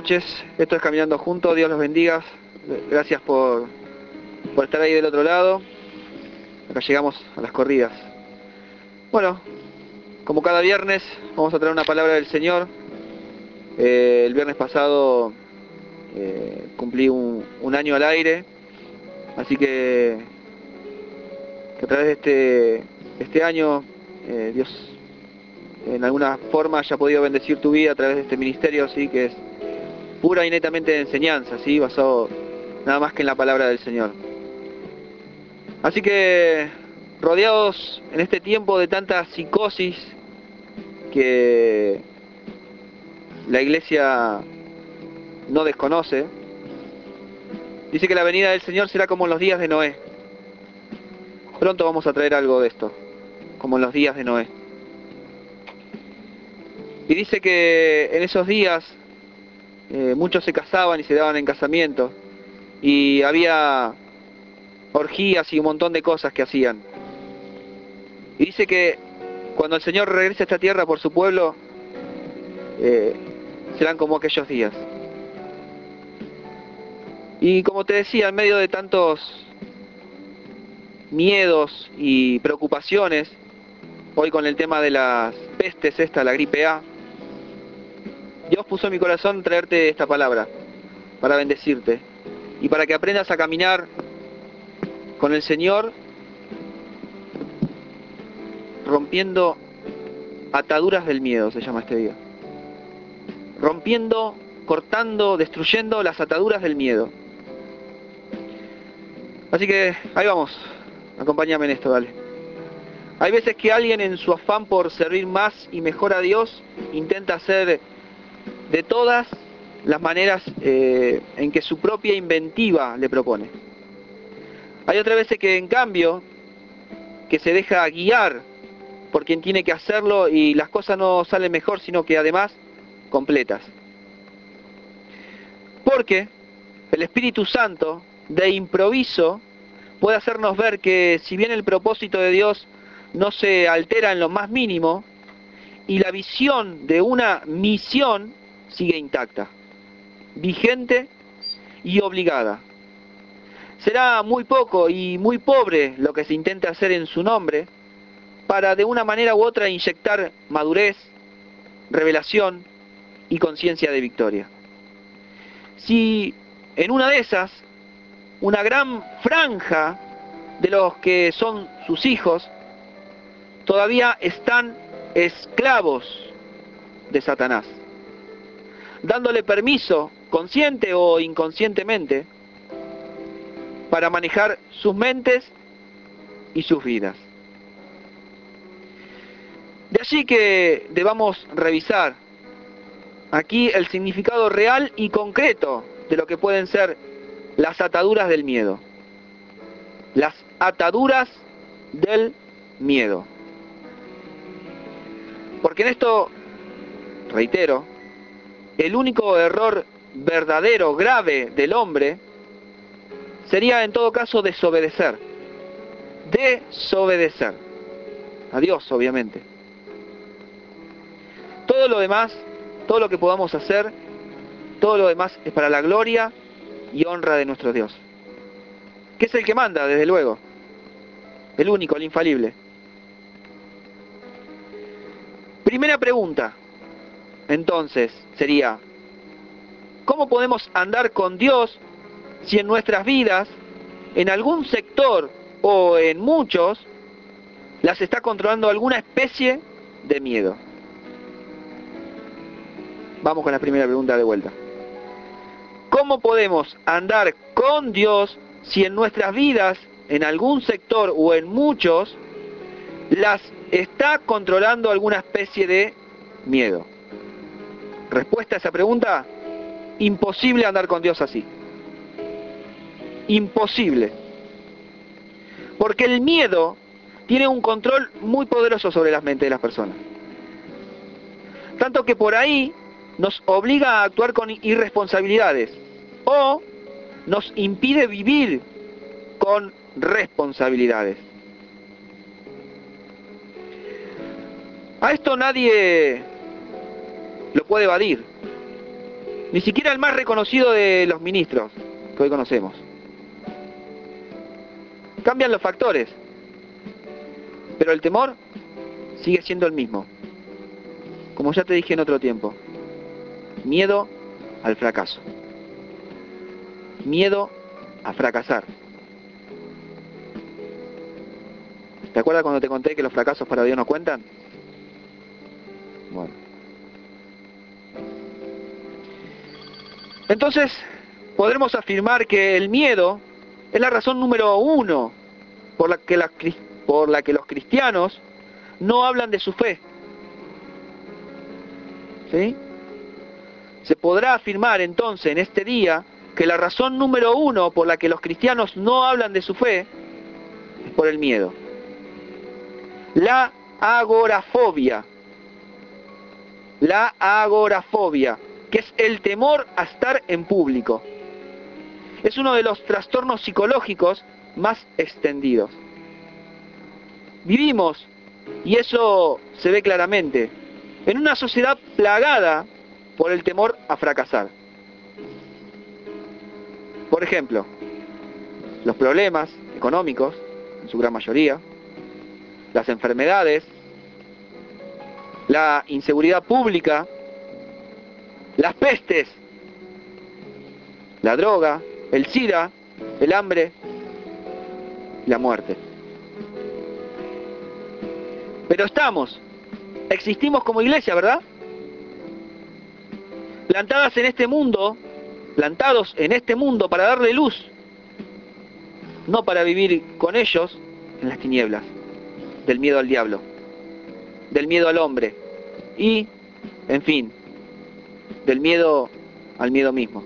noches. Esto es Caminando Juntos. Dios los bendiga. Gracias por estar ahí del otro lado. Acá llegamos a las corridas. Bueno, como cada viernes vamos a traer una palabra del Señor. El viernes pasado cumplí un año al aire. Así que a través de este año Dios en alguna forma haya podido bendecir tu vida a través de este ministerio, ¿sí? Que es pura y netamente de enseñanza, ¿sí? Basado nada más que en la palabra del Señor. Así que, rodeados en este tiempo de tanta psicosis que la iglesia no desconoce, dice que la venida del Señor será como en los días de Noé. Pronto vamos a traer algo de esto, como en los días de Noé. Y dice que en esos días muchos se casaban y se daban en casamiento, y había orgías y un montón de cosas que hacían. Y dice que cuando el Señor regrese a esta tierra por su pueblo, serán como aquellos días. Y como te decía, en medio de tantos miedos y preocupaciones, hoy con el tema de las pestes, la gripe A, Dios puso en mi corazón traerte esta palabra para bendecirte y para que aprendas a caminar con el Señor, rompiendo ataduras del miedo, se llama este día. Rompiendo, cortando, destruyendo las ataduras del miedo. Así que ahí vamos, acompáñame en esto, dale. Hay veces que alguien en su afán por servir más y mejor a Dios intenta hacer de todas las maneras en que su propia inventiva le propone. Hay otras veces que en cambio que se deja guiar por quien tiene que hacerlo y las cosas no salen mejor, sino que además completas. Porque el Espíritu Santo de improviso puede hacernos ver que si bien el propósito de Dios no se altera en lo más mínimo, y la visión de una misión sigue intacta, vigente y obligada. Será muy poco y muy pobre lo que se intente hacer en su nombre para de una manera u otra inyectar madurez, revelación y conciencia de victoria. Si en una de esas, una gran franja de los que son sus hijos todavía están esclavos de Satanás, dándole permiso, consciente o inconscientemente, para manejar sus mentes y sus vidas. De allí que debamos revisar aquí el significado real y concreto de lo que pueden ser las ataduras del miedo. Las ataduras del miedo. Porque en esto, reitero, el único error verdadero, grave del hombre sería en todo caso desobedecer. Desobedecer. A Dios, obviamente. Todo lo demás, todo lo que podamos hacer, todo lo demás es para la gloria y honra de nuestro Dios. Que es el que manda, desde luego. El único, el infalible. Primera pregunta, entonces, sería: ¿cómo podemos andar con Dios si en nuestras vidas, en algún sector o en muchos, las está controlando alguna especie de miedo? Vamos con la primera pregunta de vuelta. ¿Cómo podemos andar con Dios si en nuestras vidas, en algún sector o en muchos, las está controlando alguna especie de miedo? Respuesta a esa pregunta: imposible andar con Dios así. Imposible. Porque el miedo tiene un control muy poderoso sobre las mentes de las personas. Tanto que por ahí nos obliga a actuar con irresponsabilidades o nos impide vivir con responsabilidades. A esto nadie lo puede evadir. Ni siquiera el más reconocido de los ministros que hoy conocemos. Cambian los factores, pero el temor sigue siendo el mismo. Como ya te dije en otro tiempo, miedo al fracaso. Miedo a fracasar. ¿Te acuerdas cuando te conté que los fracasos para Dios no cuentan? Bueno. Entonces, podremos afirmar que el miedo es la razón número uno por la que los cristianos no hablan de su fe. ¿Sí? Se podrá afirmar entonces en este día que la razón número uno por la que los cristianos no hablan de su fe es por el miedo. La agorafobia. La agorafobia, que es el temor a estar en público. Es uno de los trastornos psicológicos más extendidos. Vivimos, y eso se ve claramente, en una sociedad plagada por el temor a fracasar. Por ejemplo, los problemas económicos, en su gran mayoría, las enfermedades, la inseguridad pública, las pestes, la droga, el SIDA, el hambre, la muerte. Pero existimos como iglesia, ¿verdad? Plantados en este mundo para darle luz, no para vivir con ellos en las tinieblas, del miedo al diablo, del miedo al hombre y, en fin, del miedo al miedo mismo.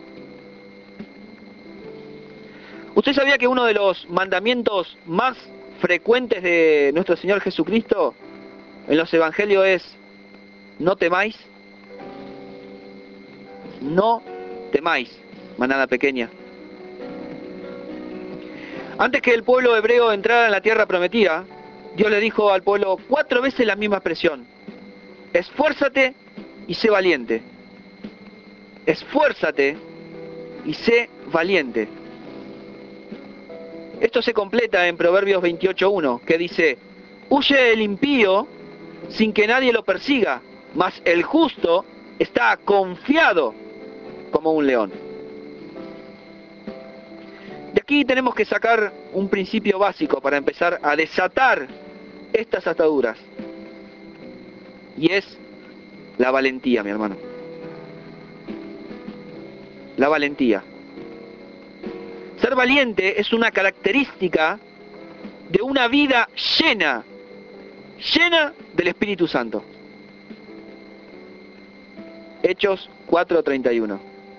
¿Usted sabía que uno de los mandamientos más frecuentes de nuestro Señor Jesucristo en los evangelios es: no temáis? No temáis, manada pequeña. Antes que el pueblo hebreo entrara en la tierra prometida, Dios le dijo al pueblo 4 veces la misma expresión: esfuérzate y sé valiente. Esfuérzate y sé valiente. Esto se completa en Proverbios 28:1, que dice: huye el impío sin que nadie lo persiga, mas el justo está confiado como un león. De aquí tenemos que sacar un principio básico para empezar a desatar estas ataduras. Y es la valentía, mi hermano. La valentía. Ser valiente es una característica de una vida llena del Espíritu Santo. Hechos 4:31.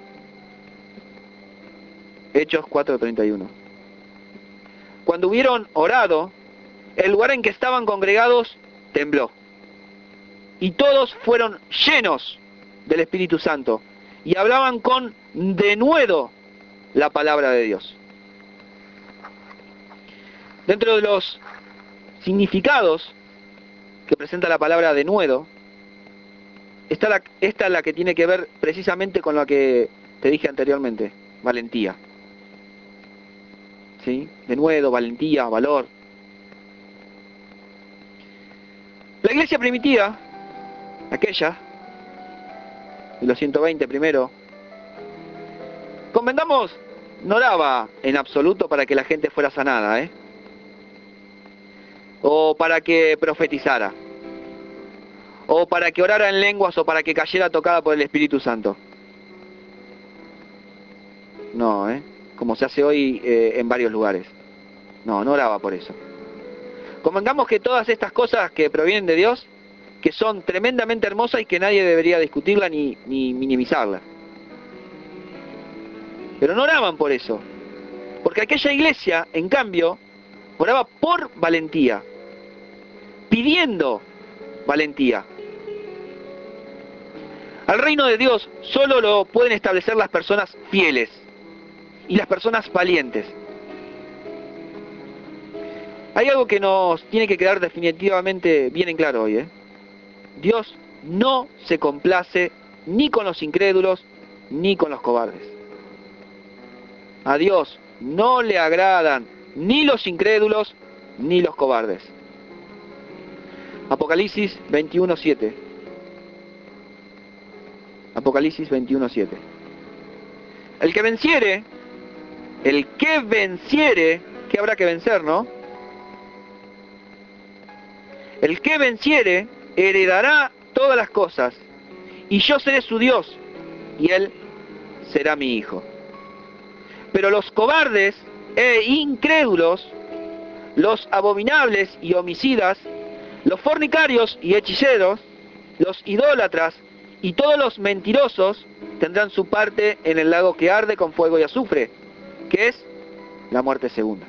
Hechos 4:31. Cuando hubieron orado, el lugar en que estaban congregados tembló. Y todos fueron llenos del Espíritu Santo y hablaban con denuedo la palabra de Dios. Dentro de los significados que presenta la palabra denuedo, esta es la que tiene que ver precisamente con lo que te dije anteriormente: valentía. ¿Sí? Denuedo, valentía, valor. La iglesia primitiva, aquella, de los 120 primero, convengamos, no oraba en absoluto para que la gente fuera sanada, o para que profetizara, o para que orara en lenguas, o para que cayera tocada por el Espíritu Santo. No, como se hace hoy en varios lugares. No oraba por eso. Convengamos que todas estas cosas que provienen de Dios, que son tremendamente hermosas y que nadie debería discutirla ni minimizarla. Pero no oraban por eso. Porque aquella iglesia, en cambio, oraba por valentía, pidiendo valentía. Al reino de Dios solo lo pueden establecer las personas fieles y las personas valientes. Hay algo que nos tiene que quedar definitivamente bien en claro hoy, Dios no se complace ni con los incrédulos ni con los cobardes. A Dios no le agradan ni los incrédulos ni los cobardes. Apocalipsis 21:7. Apocalipsis 21:7. El que venciere, ¿qué habrá que vencer, no? El que venciere heredará todas las cosas, y yo seré su Dios, y él será mi hijo. Pero los cobardes e incrédulos, los abominables y homicidas, los fornicarios y hechiceros, los idólatras y todos los mentirosos tendrán su parte en el lago que arde con fuego y azufre, que es la muerte segunda.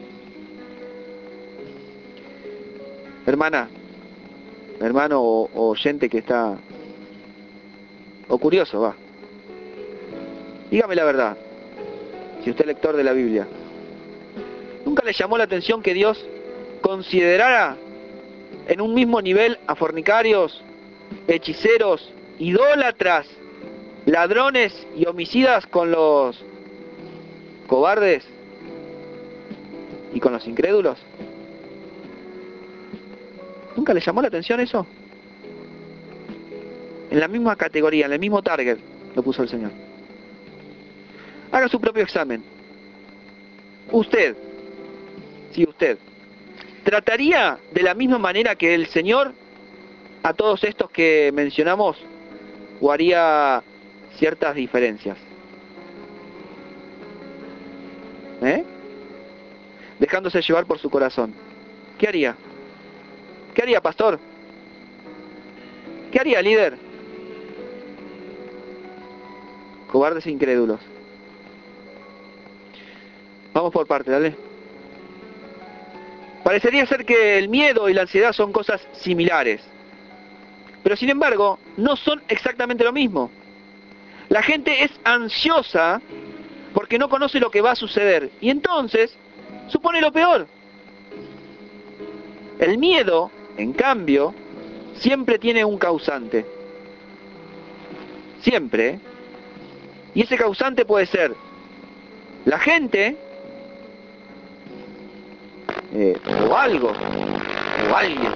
Hermana, hermano o oyente que está, o curioso, va. Dígame la verdad, si usted es lector de la Biblia. ¿Nunca le llamó la atención que Dios considerara en un mismo nivel a fornicarios, hechiceros, idólatras, ladrones y homicidas con los cobardes y con los incrédulos? ¿Nunca le llamó la atención eso? En la misma categoría, en el mismo target lo puso el Señor. Haga su propio examen. Usted, ¿trataría de la misma manera que el Señor a todos estos que mencionamos o haría ciertas diferencias? Dejándose llevar por su corazón. ¿Qué haría? ¿Qué haría, pastor? ¿Qué haría, líder? Cobardes e incrédulos. Vamos por parte, dale. Parecería ser que el miedo y la ansiedad son cosas similares, pero sin embargo no son exactamente lo mismo. La gente es ansiosa porque no conoce lo que va a suceder y entonces supone lo peor. El miedo, en cambio, siempre tiene un causante. Siempre. Y ese causante puede ser la gente, o algo, o alguien.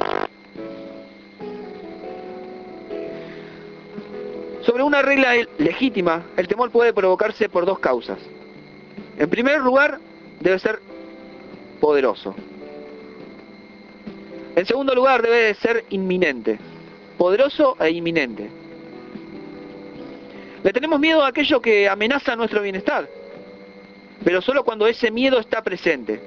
Sobre una regla legítima, el temor puede provocarse por dos causas. En primer lugar, debe ser poderoso. En segundo lugar, debe ser inminente. Poderoso e inminente. Le tenemos miedo a aquello que amenaza nuestro bienestar, pero solo cuando ese miedo está presente.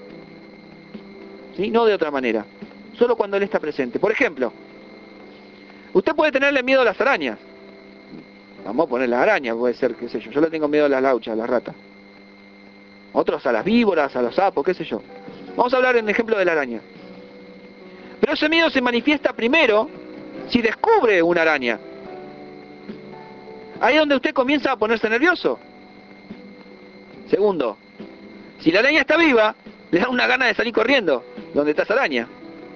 ¿Sí? No de otra manera. Solo cuando él está presente. Por ejemplo, usted puede tenerle miedo a las arañas. Vamos a poner las arañas, puede ser, qué sé yo. Yo le tengo miedo a las lauchas, a las ratas. Otros a las víboras, a los sapos, qué sé yo. Vamos a hablar en ejemplo de la araña. Pero ese miedo se manifiesta primero si descubre una araña. Ahí es donde usted comienza a ponerse nervioso. Segundo, si la araña está viva, le da una gana de salir corriendo. ¿Dónde está esa araña?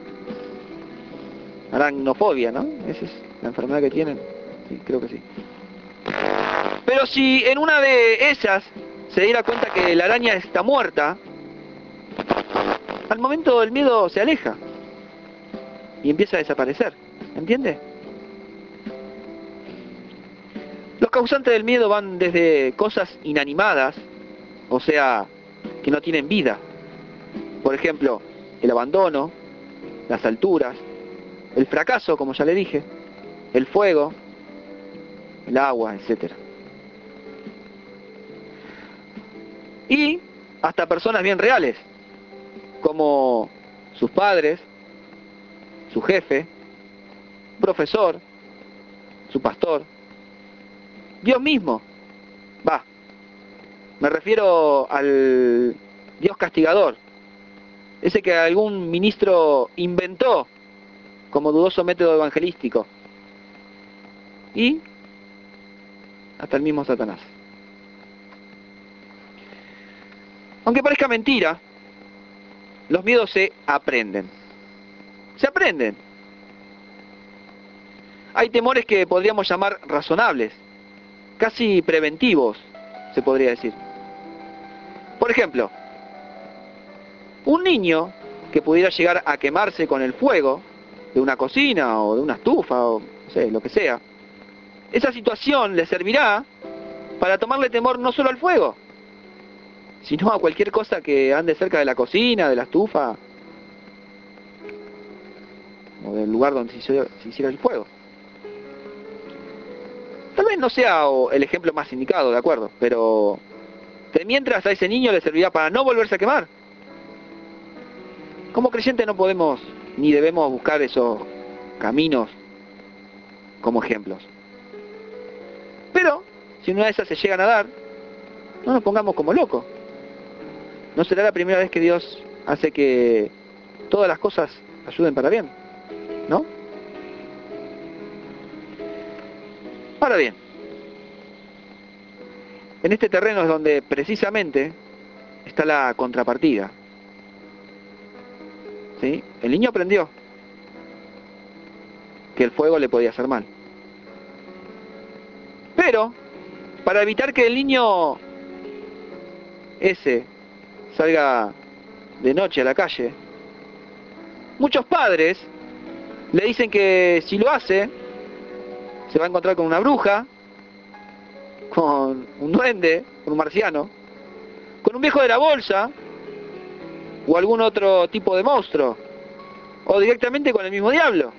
Aracnofobia, ¿no? Esa es la enfermedad que tienen. Sí, creo que sí. Pero si en una de esas se diera cuenta que la araña está muerta, al momento el miedo se aleja y empieza a desaparecer. ¿Entiende? Los causantes del miedo van desde cosas inanimadas, o sea, que no tienen vida. Por ejemplo, el abandono, las alturas, el fracaso, como ya le dije, el fuego, el agua, etc. Y hasta personas bien reales, como sus padres, su jefe, profesor, su pastor, Dios mismo. Me refiero al Dios castigador, ese que algún ministro inventó como dudoso método evangelístico. Y hasta el mismo Satanás. Aunque parezca mentira, los miedos se aprenden. Se aprenden. Hay temores que podríamos llamar razonables, casi preventivos, se podría decir. Por ejemplo, un niño que pudiera llegar a quemarse con el fuego de una cocina o de una estufa o no sé, lo que sea, esa situación le servirá para tomarle temor no solo al fuego, sino a cualquier cosa que ande cerca de la cocina, de la estufa o del lugar donde se hiciera el fuego. Tal vez no sea el ejemplo más indicado, de acuerdo, pero de mientras a ese niño le servirá para no volverse a quemar. Como creyentes no podemos ni debemos buscar esos caminos como ejemplos. Pero, si una de esas se llegan a dar, no nos pongamos como locos. No será la primera vez que Dios hace que todas las cosas ayuden para bien, ¿no? Ahora bien, en este terreno es donde precisamente está la contrapartida. ¿Sí? El niño aprendió que el fuego le podía hacer mal. Pero, para evitar que el niño ese salga de noche a la calle, muchos padres le dicen que si lo hace, se va a encontrar con una bruja, con un duende, con un marciano, con un viejo de la bolsa, o algún otro tipo de monstruo, o directamente con el mismo diablo,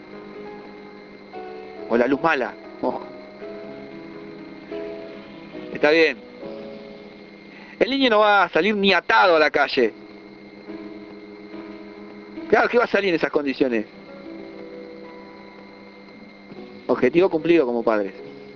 o la luz mala. Oh. Está bien. El niño no va a salir ni atado a la calle. Claro, ¿qué va a salir en esas condiciones? Objetivo cumplido como padres.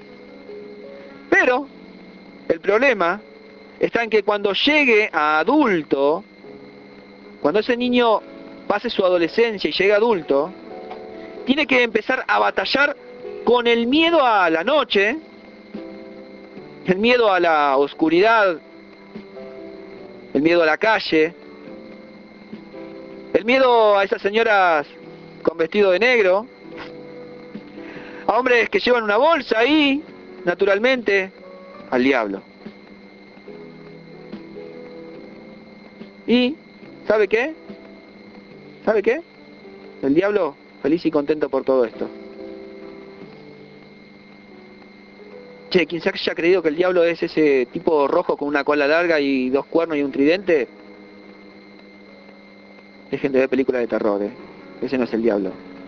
Pero el problema está en que cuando llegue a adulto, cuando ese niño pase su adolescencia y llegue a adulto, tiene que empezar a batallar con el miedo a la noche, el miedo a la oscuridad, el miedo a la calle, el miedo a esas señoras con vestido de negro, a hombres que llevan una bolsa ahí, naturalmente, al diablo. Y, ¿sabe qué? ¿Sabe qué? El diablo feliz y contento por todo esto. Che, quien se haya creído que el diablo es ese tipo rojo con una cola larga y dos cuernos y un tridente, dejen de ver películas de terror, ese no es el diablo.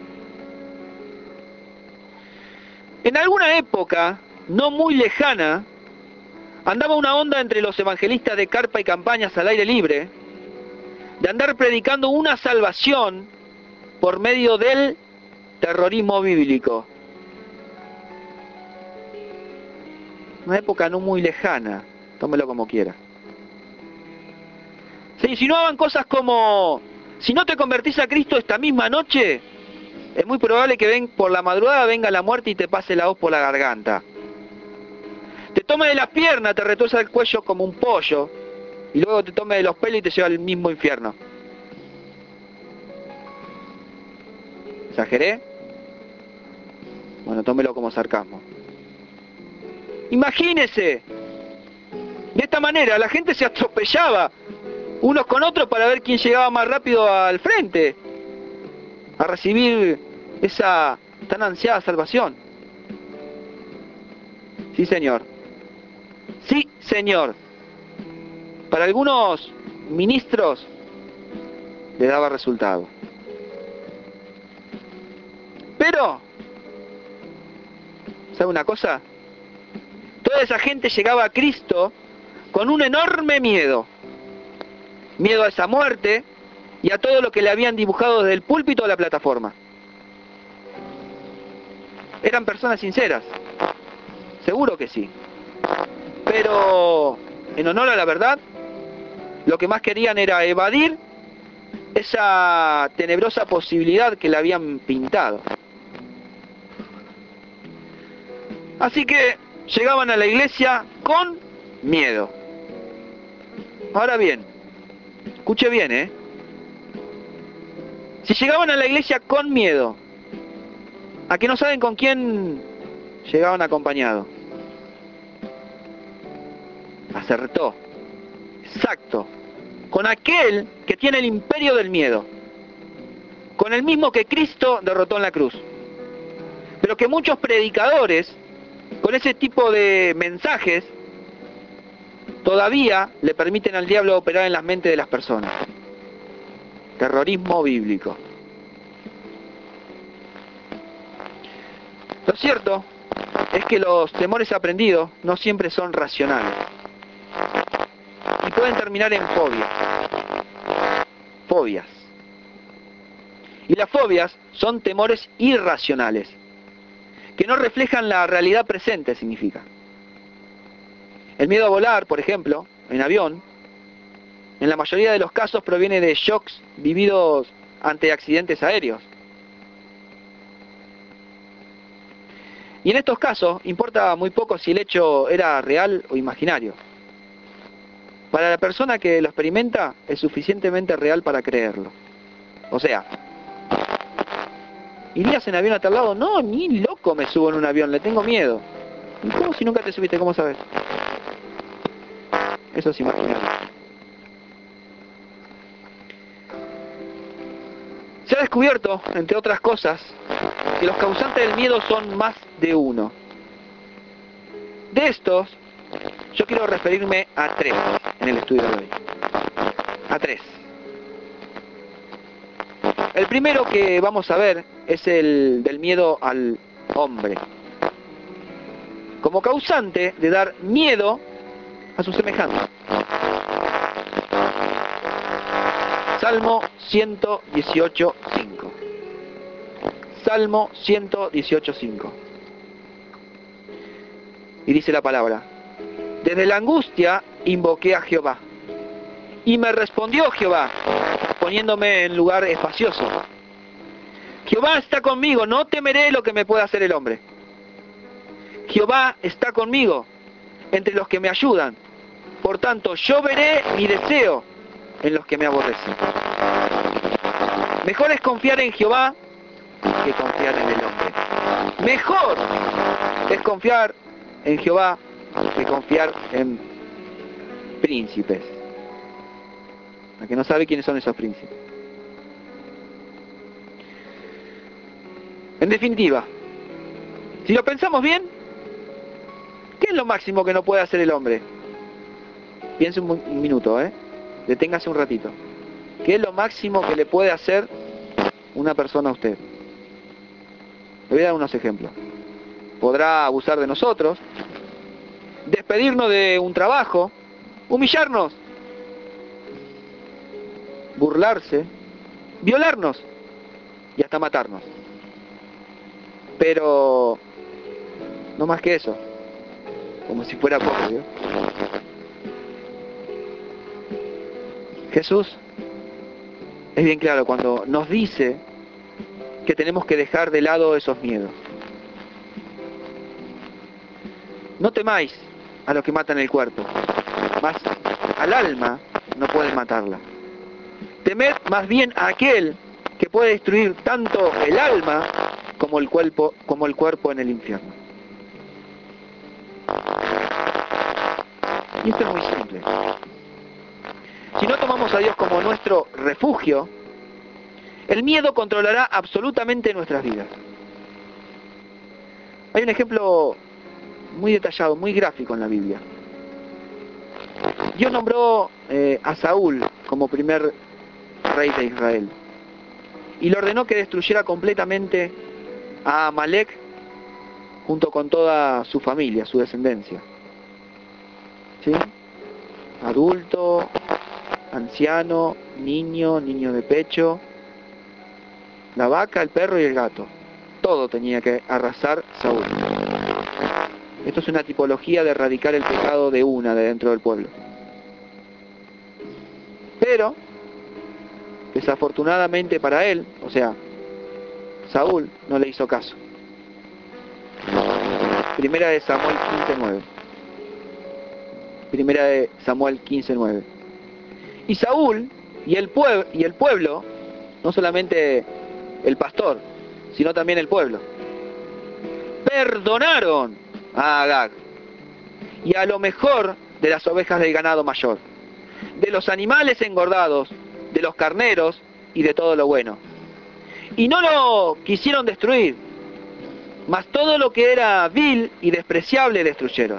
En alguna época, no muy lejana, andaba una onda entre los evangelistas de carpa y campañas al aire libre, de andar predicando una salvación por medio del terrorismo bíblico. Una época no muy lejana, tómelo como quiera. Se insinuaban cosas como, si no te convertís a Cristo esta misma noche, es muy probable que por la madrugada venga la muerte y te pase la hoz por la garganta. Te tome de las piernas, te retuerza el cuello como un pollo, y luego te tome de los pelos y te lleva al mismo infierno. ¿Exageré? Bueno, tómelo como sarcasmo. Imagínese, de esta manera la gente se atropellaba unos con otros para ver quién llegaba más rápido al frente a recibir esa tan ansiada salvación. Sí, señor. Sí, señor. Para algunos ministros le daba resultado. Pero, ¿sabe una cosa? Toda esa gente llegaba a Cristo con un enorme miedo. Miedo a esa muerte y a todo lo que le habían dibujado desde el púlpito a la plataforma. Eran personas sinceras. Seguro que sí. Pero, en honor a la verdad, lo que más querían era evadir esa tenebrosa posibilidad que le habían pintado. Así que llegaban a la iglesia con miedo. Ahora bien, escuche bien, si llegaban a la iglesia con miedo, ¿a que no saben con quién llegaban acompañados? acertó. Exacto. Con aquel que tiene el imperio del miedo. Con el mismo que Cristo derrotó en la cruz. Pero que muchos predicadores, con ese tipo de mensajes, todavía le permiten al diablo operar en las mentes de las personas. Terrorismo bíblico. Lo cierto es que los temores aprendidos no siempre son racionales y pueden terminar en fobias. Fobias. Y las fobias son temores irracionales, que no reflejan la realidad presente, significa. El miedo a volar, por ejemplo, en avión, en la mayoría de los casos proviene de shocks vividos ante accidentes aéreos. Y en estos casos importa muy poco si el hecho era real o imaginario. Para la persona que lo experimenta es suficientemente real para creerlo. O sea, ¿irías en avión a tal lado? No, ni loco me subo en un avión, le tengo miedo. ¿Y cómo si nunca te subiste? ¿Cómo sabes? Eso es imaginario. Se ha descubierto, entre otras cosas, que los causantes del miedo son más de uno. De estos, yo quiero referirme a 3 en el estudio de hoy. A 3. El primero que vamos a ver es el del miedo al hombre, como causante de dar miedo a sus semejantes. Salmo 118:5. Salmo 118:5. Y dice la palabra: desde la angustia invoqué a Jehová, y me respondió Jehová, poniéndome en lugar espacioso. Jehová está conmigo, no temeré lo que me pueda hacer el hombre. Jehová está conmigo, entre los que me ayudan. Por tanto, yo veré mi deseo en los que me aborrecen. Mejor es confiar en Jehová que confiar en el hombre. Mejor es confiar en Jehová que confiar en príncipes. ¿A que no sabe quiénes son esos príncipes? En definitiva, si lo pensamos bien, ¿qué es lo máximo que no puede hacer el hombre? Piense un minuto, deténgase un ratito. ¿Qué es lo máximo que le puede hacer una persona a usted? Le voy a dar unos ejemplos. Podrá abusar de nosotros, despedirnos de un trabajo, humillarnos, burlarse, violarnos y hasta matarnos. Pero no más que eso, como si fuera poco, ¿vio? Jesús es bien claro cuando nos dice que tenemos que dejar de lado esos miedos. No temáis a los que matan el cuerpo, mas al alma no pueden matarla. Temed más bien a aquel que puede destruir tanto el alma como el cuerpo en el infierno. Y esto es muy simple. Si no tomamos a Dios como nuestro refugio, el miedo controlará absolutamente nuestras vidas. Hay un ejemplo muy detallado, muy gráfico en la Biblia. Dios nombró a Saúl como primer rey de Israel y le ordenó que destruyera completamente a Amalek junto con toda su familia, su descendencia. ¿Sí? Adulto, anciano, niño de pecho, la vaca, el perro y el gato. Todo tenía que arrasar Saúl. Esto es una tipología de erradicar el pecado de dentro del pueblo. Pero, desafortunadamente para él, o sea, Saúl no le hizo caso. Primera de Samuel 15:9. Primera de Samuel 15:9. Y Saúl y el pueblo, no solamente el pastor, sino también el pueblo, perdonaron a Agag. Y a lo mejor de las ovejas del ganado mayor, de los animales engordados, de los carneros y de todo lo bueno. Y no lo quisieron destruir, mas todo lo que era vil y despreciable destruyeron.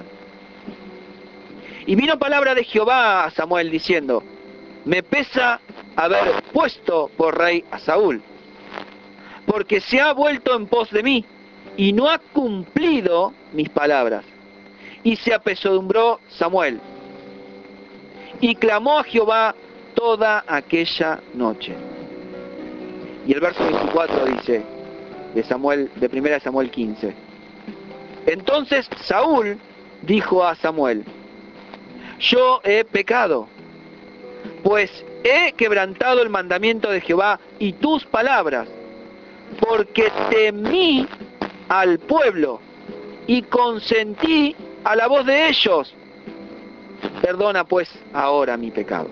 Y vino palabra de Jehová a Samuel diciendo: me pesa haber puesto por rey a Saúl, porque se ha vuelto en pos de mí, y no ha cumplido mis palabras. Y se apesadumbró Samuel, y clamó a Jehová toda aquella noche. Y el verso 24 dice, de 1 Samuel 15. Entonces Saúl dijo a Samuel: yo he pecado, pues he quebrantado el mandamiento de Jehová y tus palabras, porque temí al pueblo y consentí a la voz de ellos. Perdona pues ahora mi pecado.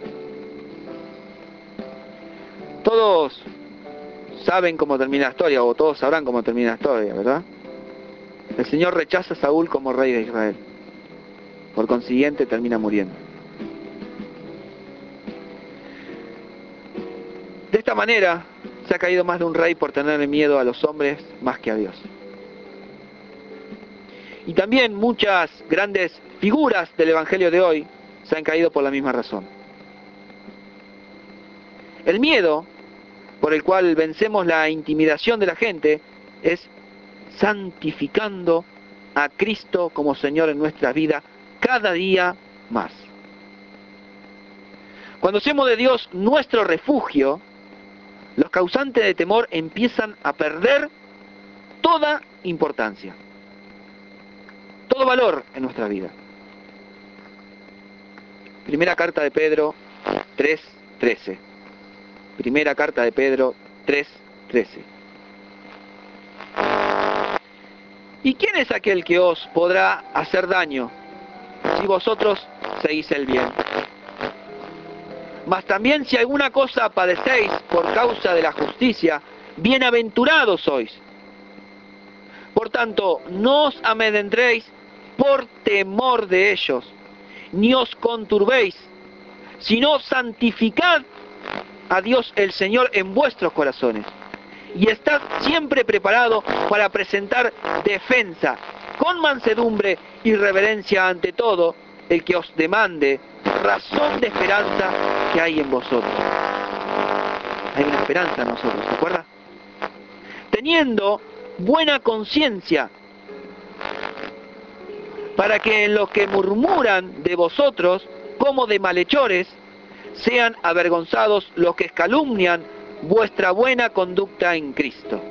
Todos saben cómo termina la historia, o todos sabrán cómo termina la historia, ¿verdad? El Señor rechaza a Saúl como rey de Israel. Por consiguiente termina muriendo. De esta manera se ha caído más de un rey por tenerle miedo a los hombres más que a Dios. Y también muchas grandes figuras del Evangelio de hoy se han caído por la misma razón. El miedo por el cual vencemos la intimidación de la gente es santificando a Cristo como Señor en nuestra vida cada día más. Cuando hacemos de Dios nuestro refugio, los causantes de temor empiezan a perder toda importancia, todo valor en nuestra vida. Primera carta de Pedro 3:13. Primera carta de Pedro 3:13. ¿Y quién es aquel que os podrá hacer daño si vosotros seguís el bien? Mas también si alguna cosa padecéis por causa de la justicia, bienaventurados sois. Por tanto, no os amedrentéis por temor de ellos, ni os conturbéis, sino santificad a Dios el Señor en vuestros corazones, y estad siempre preparado para presentar defensa con mansedumbre y reverencia ante todo el que os demande razón de esperanza que hay en vosotros. Hay una esperanza en nosotros, ¿se acuerda? Teniendo buena conciencia, para que en los que murmuran de vosotros como de malhechores, sean avergonzados los que calumnian vuestra buena conducta en Cristo.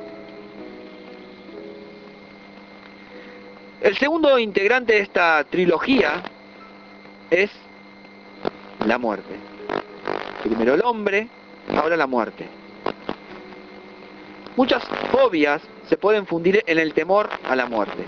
El segundo integrante de esta trilogía es la muerte. Primero el hombre, ahora la muerte. Muchas fobias se pueden fundir en el temor a la muerte.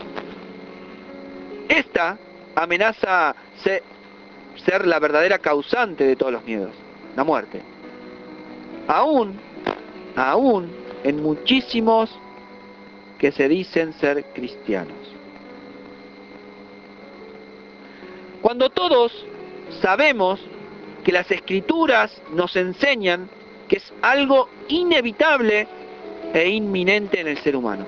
Esta amenaza ser la verdadera causante de todos los miedos, la muerte. Aún en muchísimos que se dicen ser cristianos. Cuando todos sabemos que las Escrituras nos enseñan que es algo inevitable e inminente en el ser humano.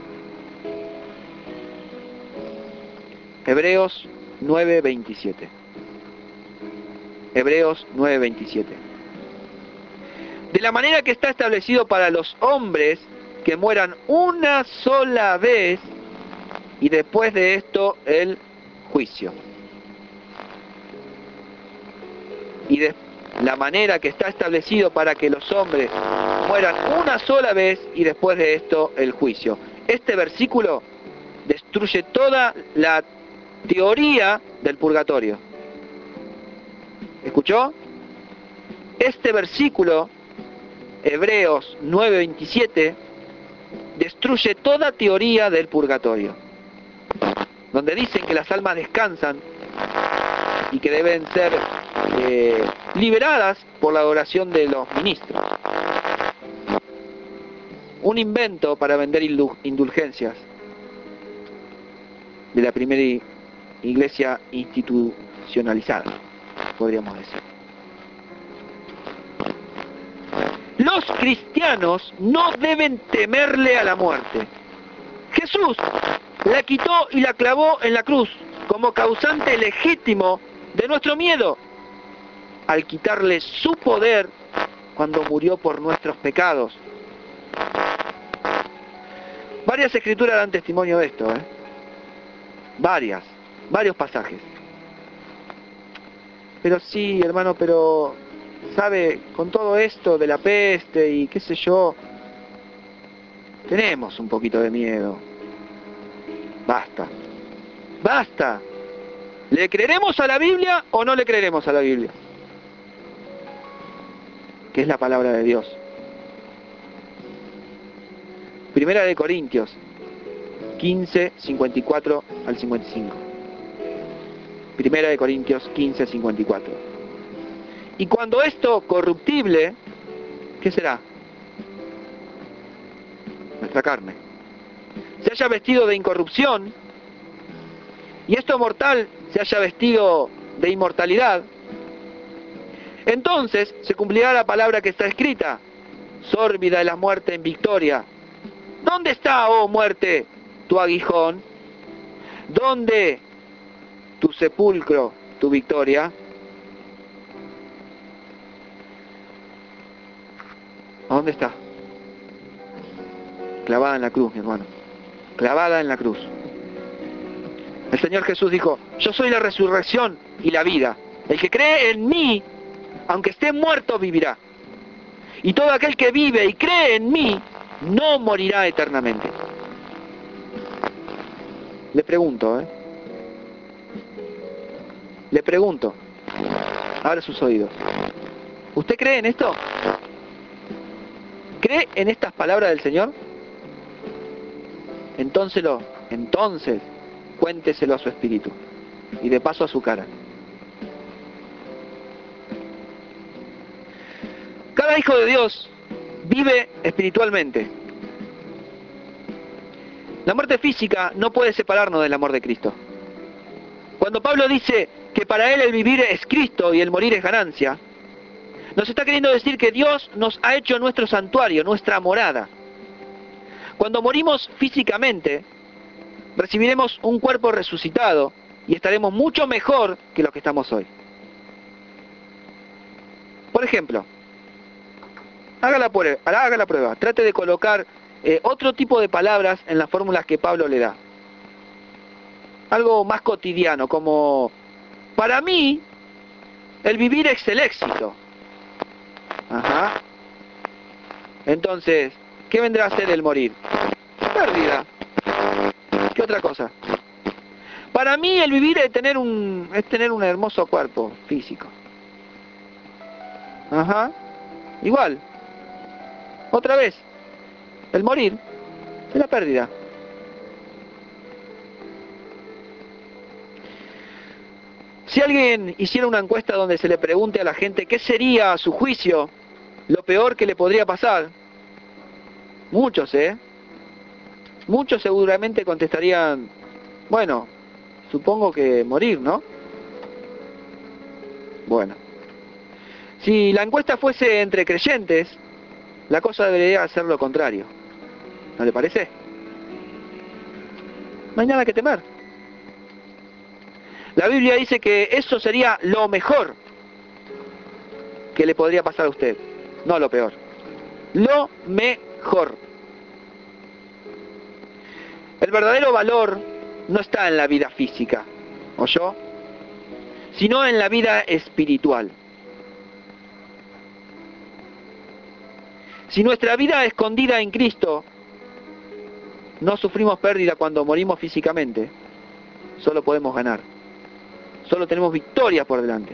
Hebreos 9:27. Hebreos 9:27. De la manera que está establecido para los hombres que mueran una sola vez y después de esto el juicio. Y de la manera que está establecido para que los hombres mueran una sola vez y después de esto el juicio. Este versículo destruye toda la teoría del purgatorio. ¿Escuchó? Este versículo, Hebreos 9:27, destruye toda teoría del purgatorio, donde dicen que las almas descansan y que deben ser liberadas por la adoración de los ministros. Un invento para vender indulgencias de la primera iglesia institucional racionalizadas, podríamos decir. Los cristianos no deben temerle a la muerte. Jesús la quitó y la clavó en la cruz como causante legítimo de nuestro miedo, al quitarle su poder cuando murió por nuestros pecados. Varias escrituras dan testimonio de esto, varios pasajes. Pero sí, hermano, pero, ¿sabe? Con todo esto de la peste y qué sé yo, tenemos un poquito de miedo. Basta. ¿Le creeremos a la Biblia o no le creeremos a la Biblia? Que es la palabra de Dios. Primera de Corintios 15, 54 al 55. Primera de Corintios 15, 54. Y cuando esto corruptible, ¿qué será? Nuestra carne. Se haya vestido de incorrupción, y esto mortal se haya vestido de inmortalidad, entonces se cumplirá la palabra que está escrita: sórbida es la muerte en victoria. ¿Dónde está, oh muerte, tu aguijón? ¿Dónde tu sepulcro, tu victoria? ¿A dónde está? Clavada en la cruz, mi hermano. Clavada en la cruz. El Señor Jesús dijo: yo soy la resurrección y la vida. El que cree en mí, aunque esté muerto, vivirá. Y todo aquel que vive y cree en mí, no morirá eternamente. Le pregunto, Le pregunto. Abra sus oídos. ¿Usted cree en esto? ¿Cree en estas palabras del Señor? Entonces cuénteselo a su espíritu y de paso a su cara. Cada hijo de Dios vive espiritualmente. La muerte física no puede separarnos del amor de Cristo. Cuando Pablo dice que para él el vivir es Cristo y el morir es ganancia, nos está queriendo decir que Dios nos ha hecho nuestro santuario, nuestra morada. Cuando morimos físicamente, recibiremos un cuerpo resucitado y estaremos mucho mejor que lo que estamos hoy. Por ejemplo, haga la prueba, trate de colocar otro tipo de palabras en las fórmulas que Pablo le da. Algo más cotidiano, como: para mí, el vivir es el éxito. Ajá. Entonces, ¿qué vendrá a ser el morir? Pérdida. ¿Qué otra cosa? Para mí el vivir es tener un hermoso cuerpo físico. Ajá. Igual. Otra vez. El morir es la pérdida. Si alguien hiciera una encuesta donde se le pregunte a la gente qué sería, a su juicio, lo peor que le podría pasar, muchos seguramente contestarían: bueno, supongo que morir, ¿no? Bueno. Si la encuesta fuese entre creyentes, la cosa debería ser lo contrario. ¿No le parece? No hay nada que temer. La Biblia dice que eso sería lo mejor que le podría pasar a usted, no lo peor. Lo mejor. El verdadero valor no está en la vida física, ¿oyó? Sino en la vida espiritual. Si nuestra vida escondida en Cristo no sufrimos pérdida cuando morimos físicamente, solo podemos ganar. Solo tenemos victorias por delante.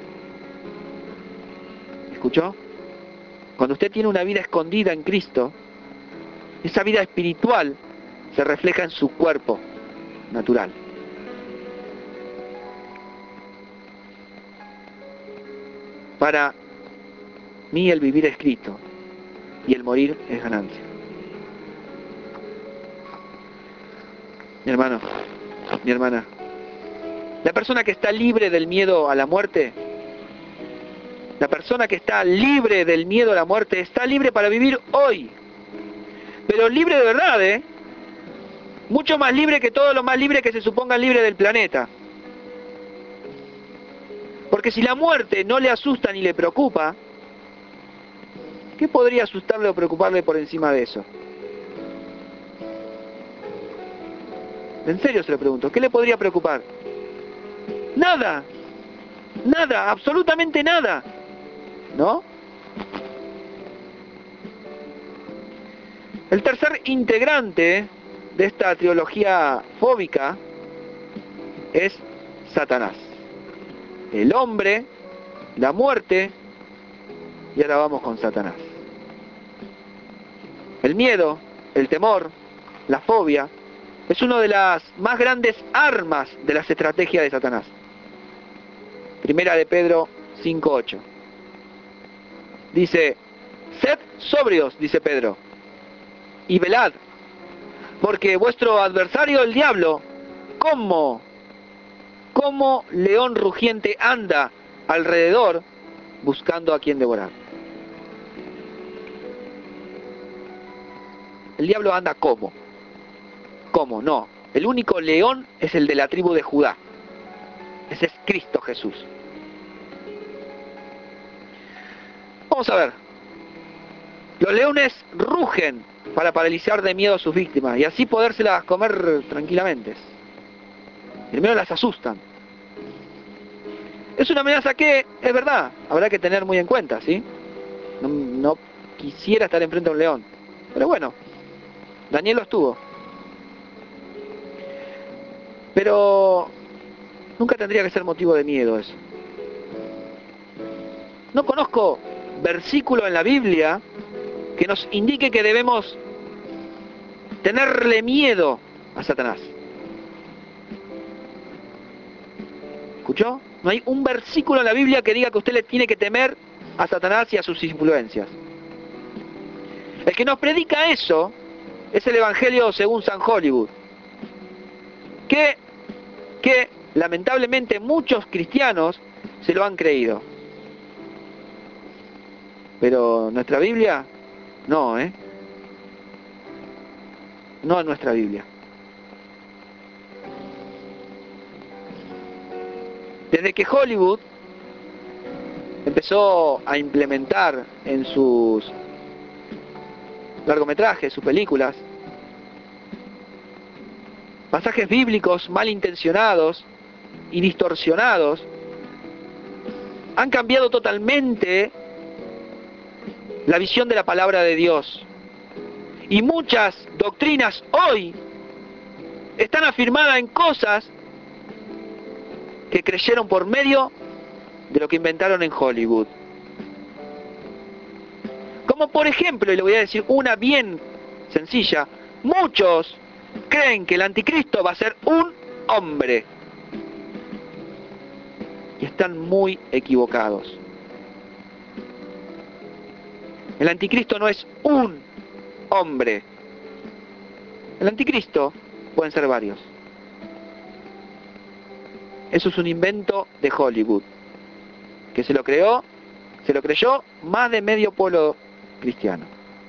¿Escuchó? Cuando usted tiene una vida escondida en Cristo, esa vida espiritual se refleja en su cuerpo natural. Para mí el vivir es Cristo y el morir es ganancia. Mi hermano, mi hermana, La persona que está libre del miedo a la muerte, la persona que está libre del miedo a la muerte, está libre para vivir hoy. Pero libre de verdad, ¿eh? Mucho más libre que todo lo más libre que se supongan libre del planeta. Porque si la muerte no le asusta ni le preocupa, ¿qué podría asustarle o preocuparle por encima de eso? En serio se lo pregunto, ¿qué le podría preocupar? Nada, nada, absolutamente nada, ¿no? El tercer integrante de esta trilogía fóbica es Satanás. El hombre, la muerte, y ahora vamos con Satanás. El miedo, el temor, la fobia, es una de las más grandes armas de las estrategias de Satanás. Primera de Pedro 5:8. Dice, sed sobrios, dice Pedro, y velad, porque vuestro adversario el diablo, como león rugiente anda alrededor buscando a quien devorar. El diablo anda como. ¿Cómo? No. El único león es el de la tribu de Judá. Ese es Cristo Jesús. Vamos a ver. Los leones rugen para paralizar de miedo a sus víctimas y así podérselas comer tranquilamente. Primero las asustan. Es una amenaza que, es verdad, habrá que tener muy en cuenta, ¿sí? No quisiera estar enfrente a un león. Pero bueno, Daniel lo estuvo. Pero nunca tendría que ser motivo de miedo eso. No conozco versículo en la Biblia que nos indique que debemos tenerle miedo a Satanás. ¿Escuchó? No hay un versículo en la Biblia que diga que usted le tiene que temer a Satanás y a sus influencias. El que nos predica eso es el Evangelio según San Hollywood, que lamentablemente muchos cristianos se lo han creído. Pero nuestra Biblia, no, no en nuestra Biblia. Desde que Hollywood empezó a implementar en sus largometrajes, sus películas, pasajes bíblicos malintencionados y distorsionados, han cambiado totalmente la visión de la palabra de Dios. Y muchas doctrinas hoy están afirmadas en cosas que creyeron por medio de lo que inventaron en Hollywood. Como por ejemplo, y le voy a decir una bien sencilla, muchos creen que el anticristo va a ser un hombre. Y están muy equivocados. El anticristo no es un hombre. El anticristo pueden ser varios. Eso es un invento de Hollywood, que se lo creyó más de medio pueblo cristiano.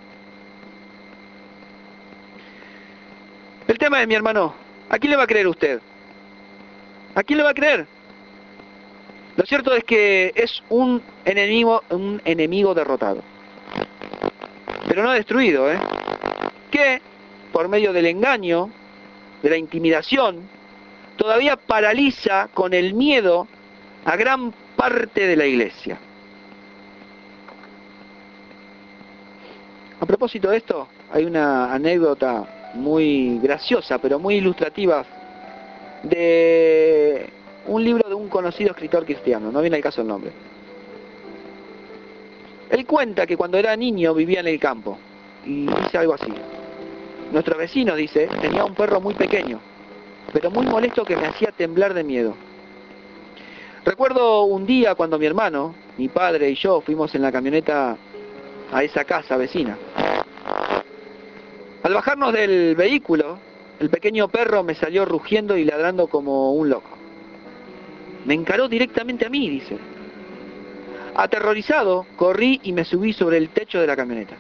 El tema es, mi hermano, ¿a quién le va a creer usted? ¿A quién le va a creer? Lo cierto es que es un enemigo derrotado, pero no destruido, que por medio del engaño, de la intimidación, todavía paraliza con el miedo a gran parte de la iglesia. A propósito de esto, hay una anécdota muy graciosa, pero muy ilustrativa, de un libro de un conocido escritor cristiano, no viene al caso el nombre. Él cuenta que cuando era niño vivía en el campo, y dice algo así. Nuestro vecino, dice, tenía un perro muy pequeño, pero muy molesto que me hacía temblar de miedo. Recuerdo un día cuando mi hermano, mi padre y yo fuimos en la camioneta a esa casa vecina. Al bajarnos del vehículo, el pequeño perro me salió rugiendo y ladrando como un loco. Me encaró directamente a mí, dice. Aterrorizado, corrí y me subí sobre el techo de la camioneta.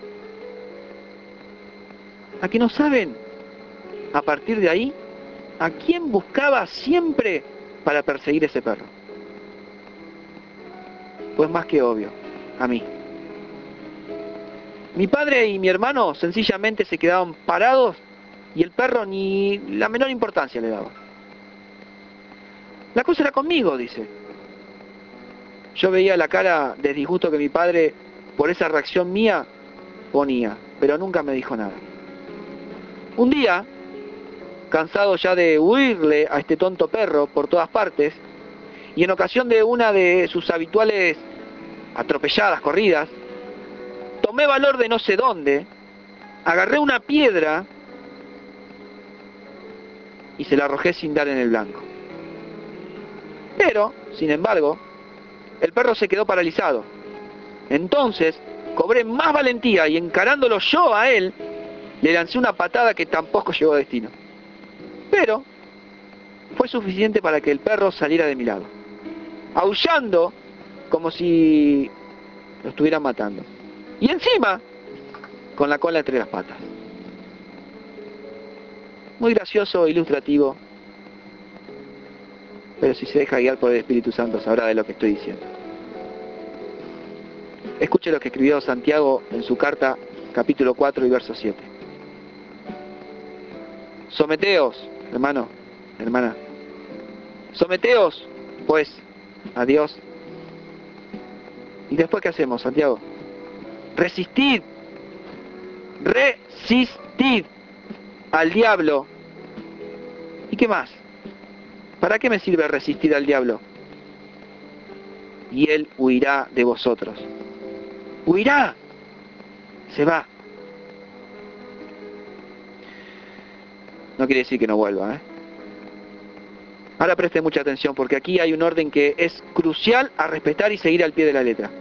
¿A que no saben, a partir de ahí, a quién buscaba siempre para perseguir ese perro? Pues más que obvio, a mí. Mi padre y mi hermano sencillamente se quedaban parados y el perro ni la menor importancia le daba. La cosa era conmigo, dice. Yo veía la cara de disgusto que mi padre, por esa reacción mía, ponía, pero nunca me dijo nada. Un día, cansado ya de huirle a este tonto perro por todas partes, y en ocasión de una de sus habituales atropelladas, corridas, tomé valor de no sé dónde, agarré una piedra y se la arrojé sin dar en el blanco. Pero, sin embargo, el perro se quedó paralizado. Entonces, cobré más valentía y encarándolo yo a él, le lancé una patada que tampoco llegó a destino. Pero, fue suficiente para que el perro saliera de mi lado, aullando como si lo estuvieran matando. Y encima, con la cola entre las patas. Muy gracioso, ilustrativo, pero si se deja guiar por el Espíritu Santo sabrá de lo que estoy diciendo. Escuche lo que escribió Santiago en su carta, capítulo 4 y verso 7. Someteos, hermano, hermana, someteos, pues, a Dios. ¿Y después qué hacemos, Santiago? Resistid al diablo. ¿Y qué más? ¿Para qué me sirve resistir al diablo? Y él huirá de vosotros. ¡Huirá! Se va. No quiere decir que no vuelva, ¿eh? Ahora preste mucha atención porque aquí hay un orden que es crucial a respetar y seguir al pie de la letra.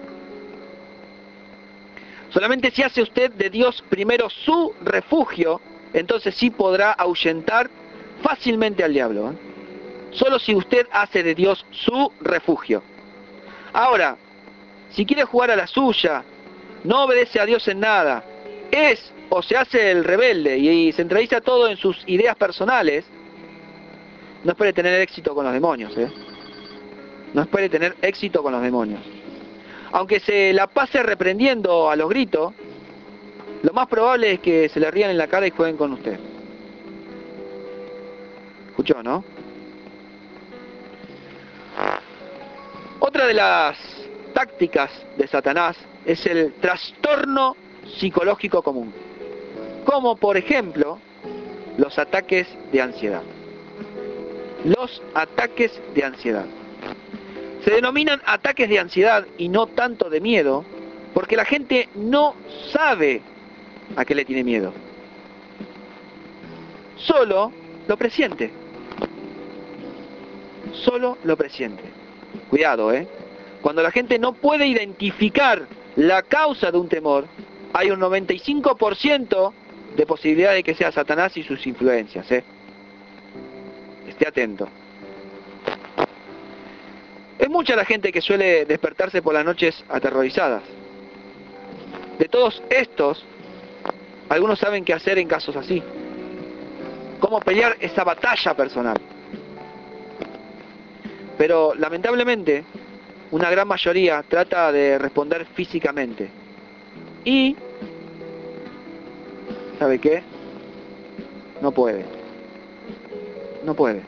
Solamente si hace usted de Dios primero su refugio, entonces sí podrá ahuyentar fácilmente al diablo, ¿eh? Solo si usted hace de Dios su refugio. Ahora, si quiere jugar a la suya, no obedece a Dios en nada, es o se hace el rebelde y centraliza todo en sus ideas personales, no espere tener éxito con los demonios, ¿eh? No espere tener éxito con los demonios. Aunque se la pase reprendiendo a los gritos, lo más probable es que se le rían en la cara y jueguen con usted. ¿Escuchó, no? Otra de las tácticas de Satanás es el trastorno psicológico común, como por ejemplo los ataques de ansiedad. Los ataques de ansiedad. Se denominan ataques de ansiedad y no tanto de miedo, porque la gente no sabe a qué le tiene miedo. Solo lo presiente. Solo lo presiente. Cuidado, ¿eh? Cuando la gente no puede identificar la causa de un temor, hay un 95% de posibilidad de que sea Satanás y sus influencias, ¿eh? Esté atento. Es mucha la gente que suele despertarse por las noches aterrorizadas. De todos estos, algunos saben qué hacer en casos así. Cómo pelear esa batalla personal. Pero lamentablemente, una gran mayoría trata de responder físicamente. Y, ¿sabe qué? No puede. No puede.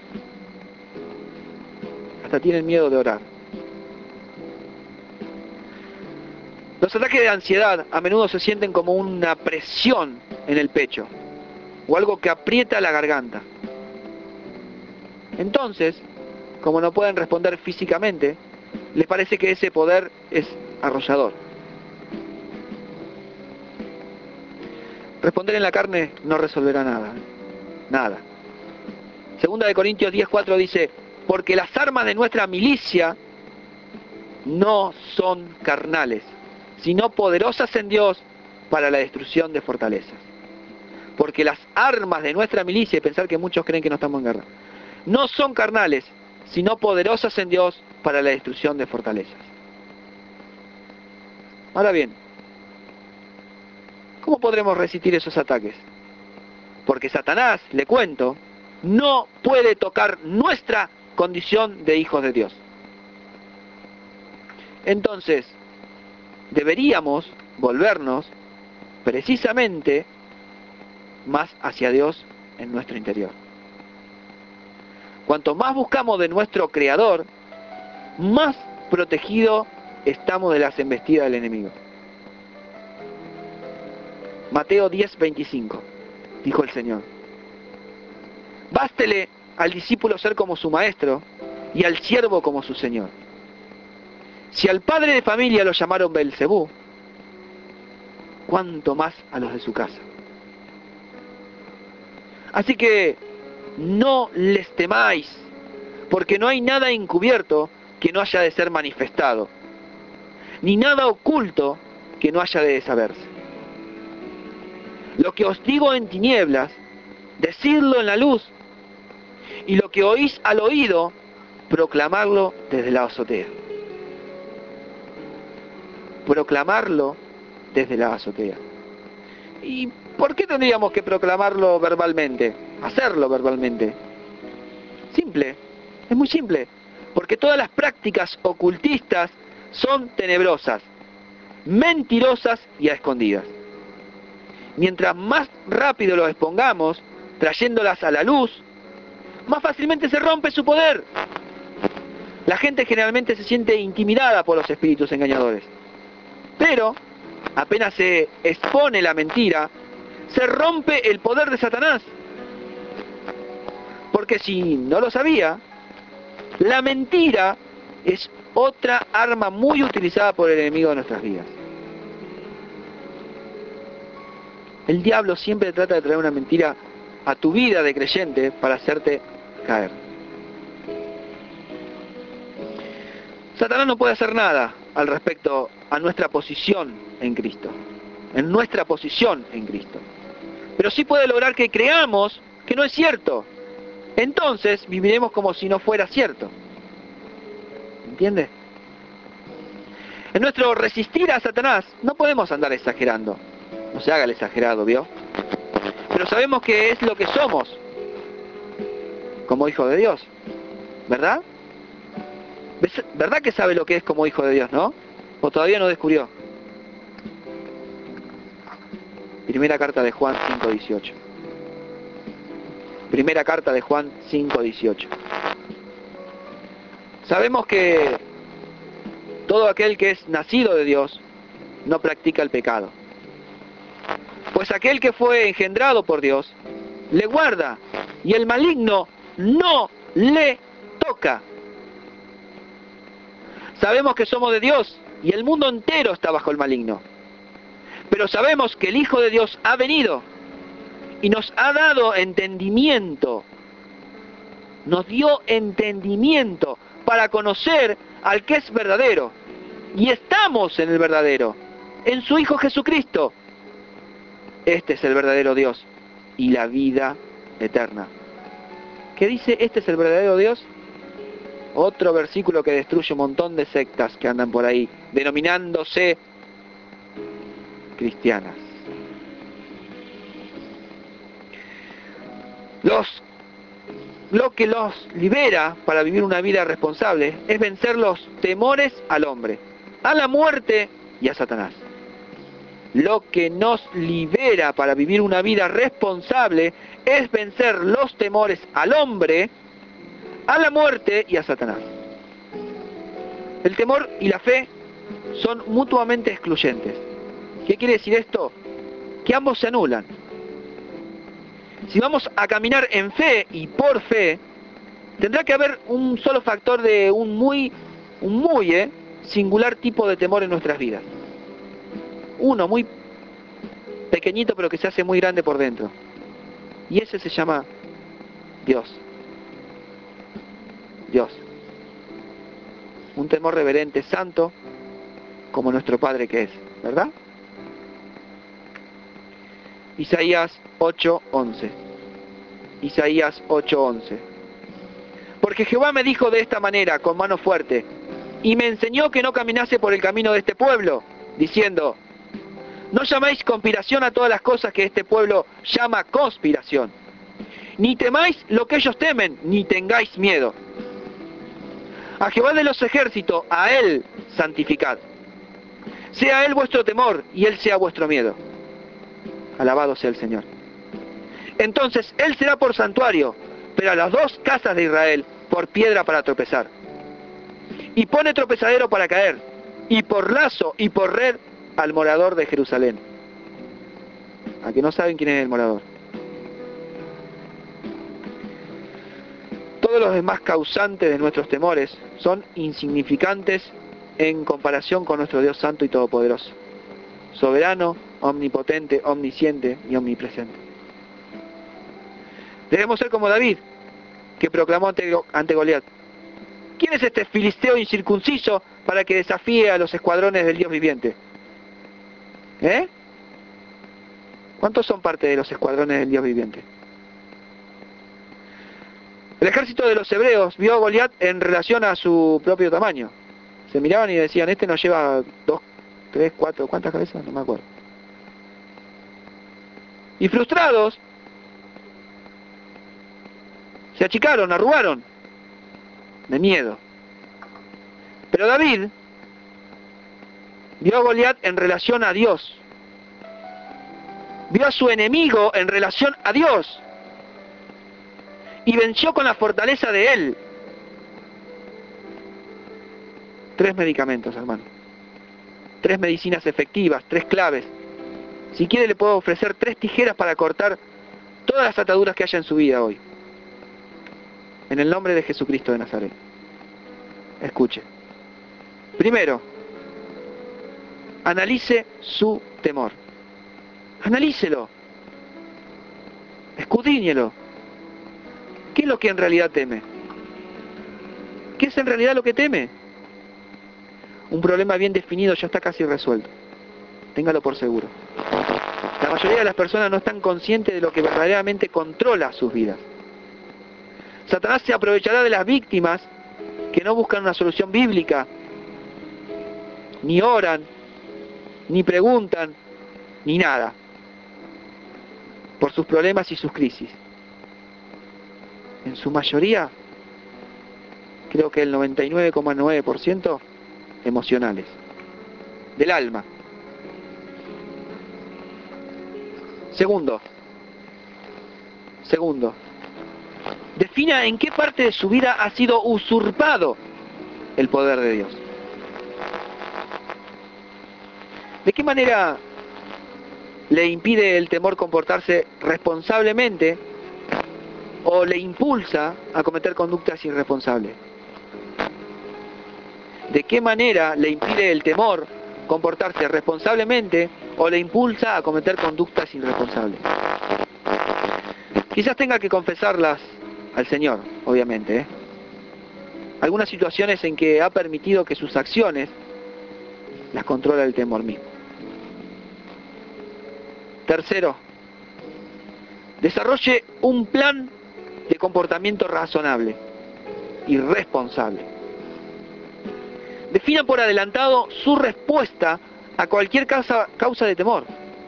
Hasta tienen miedo de orar. Los ataques de ansiedad a menudo se sienten como una presión en el pecho o algo que aprieta la garganta. Entonces, como no pueden responder físicamente, les parece que ese poder es arrollador. Responder en la carne no resolverá nada. Nada. Segunda de Corintios 10:4 dice, porque las armas de nuestra milicia no son carnales, sino poderosas en Dios para la destrucción de fortalezas. Porque las armas de nuestra milicia, y pensar que muchos creen que no estamos en guerra, no son carnales, sino poderosas en Dios para la destrucción de fortalezas. Ahora bien, ¿cómo podremos resistir esos ataques? Porque Satanás, le cuento, no puede tocar nuestra condición de hijos de Dios. Entonces, deberíamos volvernos precisamente más hacia Dios en nuestro interior. Cuanto más buscamos de nuestro Creador, más protegido estamos de las embestidas del enemigo. Mateo 10:25, dijo el Señor: bástele al discípulo ser como su maestro y al siervo como su señor. Si al padre de familia lo llamaron Beelzebú, ¿cuánto más a los de su casa? Así que no les temáis, porque no hay nada encubierto que no haya de ser manifestado, ni nada oculto que no haya de saberse. Lo que os digo en tinieblas, decidlo en la luz, y lo que oís al oído, proclamarlo desde la azotea. Proclamarlo desde la azotea. ¿Y por qué tendríamos que proclamarlo verbalmente? Hacerlo verbalmente. Simple, es muy simple. Porque todas las prácticas ocultistas son tenebrosas, mentirosas y a escondidas. Mientras más rápido lo expongamos, trayéndolas a la luz, más fácilmente se rompe su poder. La gente generalmente se siente intimidada por los espíritus engañadores. Pero, apenas se expone la mentira, se rompe el poder de Satanás. Porque si no lo sabía, la mentira es otra arma muy utilizada por el enemigo de nuestras vidas. El diablo siempre trata de traer una mentira a tu vida de creyente para hacerte caer. Satanás no puede hacer nada al respecto a nuestra posición en Cristo, en nuestra posición en Cristo. Pero sí puede lograr que creamos que no es cierto. Entonces viviremos como si no fuera cierto. ¿Entiende? En nuestro resistir a Satanás no podemos andar exagerando. No se haga el exagerado, ¿vio? Pero sabemos que es lo que somos como hijos de Dios, ¿verdad? ¿Verdad que sabe lo que es como hijo de Dios, no? ¿O todavía no descubrió? Primera carta de Juan 5:18. Primera carta de Juan 5:18. Sabemos que todo aquel que es nacido de Dios no practica el pecado. Pues aquel que fue engendrado por Dios le guarda y el maligno no le toca. Sabemos que somos de Dios y el mundo entero está bajo el maligno. Pero sabemos que el Hijo de Dios ha venido y nos ha dado entendimiento. Nos dio entendimiento para conocer al que es verdadero. Y estamos en el verdadero, en su Hijo Jesucristo. Este es el verdadero Dios y la vida eterna. ¿Qué dice? Este es el verdadero Dios. Otro versículo que destruye un montón de sectas que andan por ahí, denominándose cristianas. Lo que los libera para vivir una vida responsable es vencer los temores al hombre, a la muerte y a Satanás. Lo que nos libera para vivir una vida responsable es vencer los temores al hombre, a la muerte y a Satanás. El temor y la fe son mutuamente excluyentes. ¿Qué quiere decir esto? Que ambos se anulan. Si vamos a caminar en fe y por fe, tendrá que haber un solo factor de un muy singular tipo de temor en nuestras vidas. Uno muy pequeñito pero que se hace muy grande por dentro. Y ese se llama Dios. Dios. Un temor reverente, santo, como nuestro Padre que es, ¿verdad? Isaías 8:11. Isaías 8:11. Porque Jehová me dijo de esta manera, con mano fuerte, y me enseñó que no caminase por el camino de este pueblo, diciendo, no llaméis conspiración a todas las cosas que este pueblo llama conspiración, ni temáis lo que ellos temen, ni tengáis miedo. A Jehová de los ejércitos, a Él santificad. Sea Él vuestro temor, y Él sea vuestro miedo. Alabado sea el Señor. Entonces Él será por santuario, pero a las dos casas de Israel por piedra para tropezar. Y pone tropezadero para caer, y por lazo y por red al morador de Jerusalén. ¿A que no saben quién es el morador? Todos los demás causantes de nuestros temores son insignificantes en comparación con nuestro Dios Santo y Todopoderoso, soberano, omnipotente, omnisciente y omnipresente. Debemos ser como David, que proclamó ante Goliat: ¿quién es este filisteo incircunciso para que desafíe a los escuadrones del Dios viviente? ¿Cuántos son parte de los escuadrones del Dios viviente? El ejército de los hebreos vio a Goliat en relación a su propio tamaño. Se miraban y decían, este nos lleva 2, 3, 4, ¿cuántas cabezas? No me acuerdo. Y frustrados, se achicaron, arrugaron, de miedo. Pero David vio a Goliat en relación a Dios. Vio a su enemigo en relación a Dios. Y venció con la fortaleza de Él. 3 medicamentos, hermano. 3 medicinas efectivas, 3 claves. Si quiere le puedo ofrecer 3 tijeras para cortar todas las ataduras que haya en su vida hoy. En el nombre de Jesucristo de Nazaret. Escuche. Primero, analice su temor. Analícelo. Escudriñelo. ¿Qué es lo que en realidad teme? ¿Qué es en realidad lo que teme? Un problema bien definido ya está casi resuelto. Téngalo por seguro. La mayoría de las personas no están conscientes de lo que verdaderamente controla sus vidas. Satanás se aprovechará de las víctimas que no buscan una solución bíblica, ni oran, ni preguntan, ni nada, por sus problemas y sus crisis. En su mayoría, creo que el 99,9% emocionales, del alma. Segundo, defina en qué parte de su vida ha sido usurpado el poder de Dios. ¿De qué manera le impide el temor comportarse responsablemente o le impulsa a cometer conductas irresponsables? ¿De qué manera le impide el temor comportarse responsablemente o le impulsa a cometer conductas irresponsables? Quizás tenga que confesarlas al Señor, obviamente. Algunas situaciones en que ha permitido que sus acciones las controla el temor mismo. Tercero, desarrolle un plan de comportamiento razonable y responsable. Defina por adelantado su respuesta a cualquier causa de temor.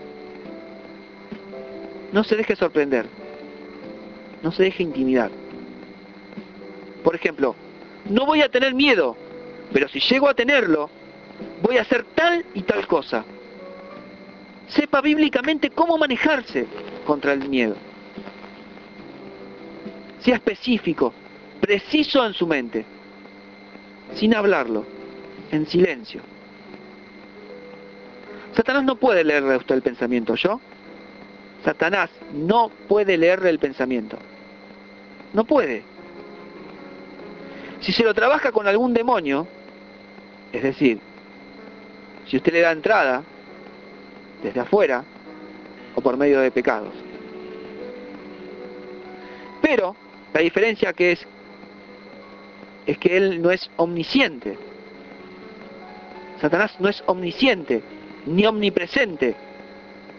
No se deje sorprender. No se deje intimidar. Por ejemplo, no voy a tener miedo, pero si llego a tenerlo, voy a hacer tal y tal cosa. Sepa bíblicamente cómo manejarse contra el miedo. Sea específico, preciso en su mente, sin hablarlo, en silencio. Satanás no puede leerle a usted el pensamiento, ¿yo? Satanás no puede leerle el pensamiento. No puede. Si se lo trabaja con algún demonio, es decir, si usted le da entrada desde afuera o por medio de pecados. Pero la diferencia que es que él no es omnisciente. Satanás no es omnisciente ni omnipresente.